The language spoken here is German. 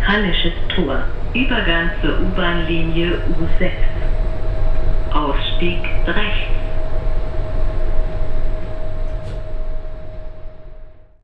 Hallisches Tor. Übergang zur U-Bahn-Linie U6. Ausstieg rechts.